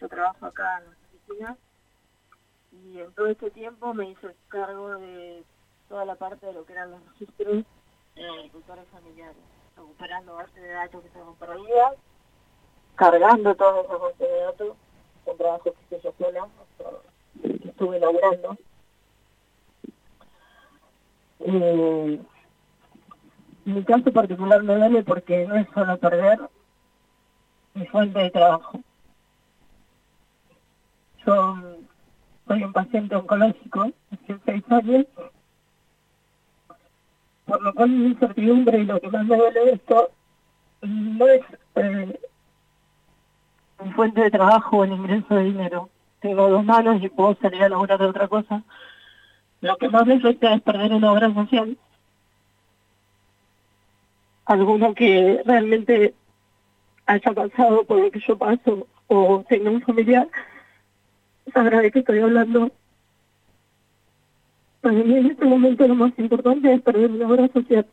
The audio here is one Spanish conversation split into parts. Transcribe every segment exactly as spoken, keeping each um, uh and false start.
yo trabajo acá en la oficina, y en todo este tiempo me hice cargo de toda la parte de lo que eran los registros de agricultores familiares, recuperando bases de datos que estaban perdidas, cargando todas esas bases de datos, con trabajo que hice yo sola, que estuve laburando. Eh, mi caso particular me duele porque no es solo perder mi fuente de trabajo. Yo soy un paciente oncológico, hace seis años, por lo cual mi incertidumbre y lo que más me duele de esto no es eh, mi fuente de trabajo o el ingreso de dinero. Tengo dos manos y puedo salir a laburar de otra cosa. Lo que más me afecta es perder una obra social, alguno que realmente haya pasado por lo que yo paso o tenga un familiar, sabrá de qué estoy hablando. Para mí en este momento lo más importante es perder una obra social.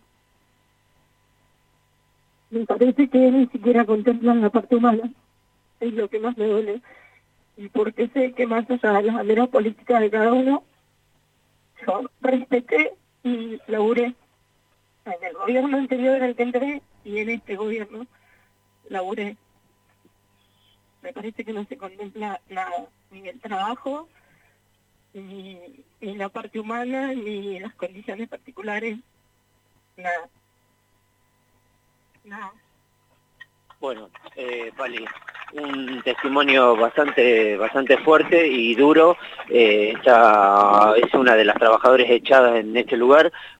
Me parece que ni siquiera contemplan la parte humana, es lo que más me duele. Y porque sé que más allá de las banderas políticas de cada uno, yo respeté y laburé en el gobierno anterior al que entré y en este gobierno laburé. Me parece que no se contempla nada, ni el trabajo, ni, ni la parte humana, ni las condiciones particulares, nada. Nada. Bueno, eh, Pali, un testimonio bastante bastante fuerte y duro. Eh, esta es una de las trabajadoras echadas en este lugar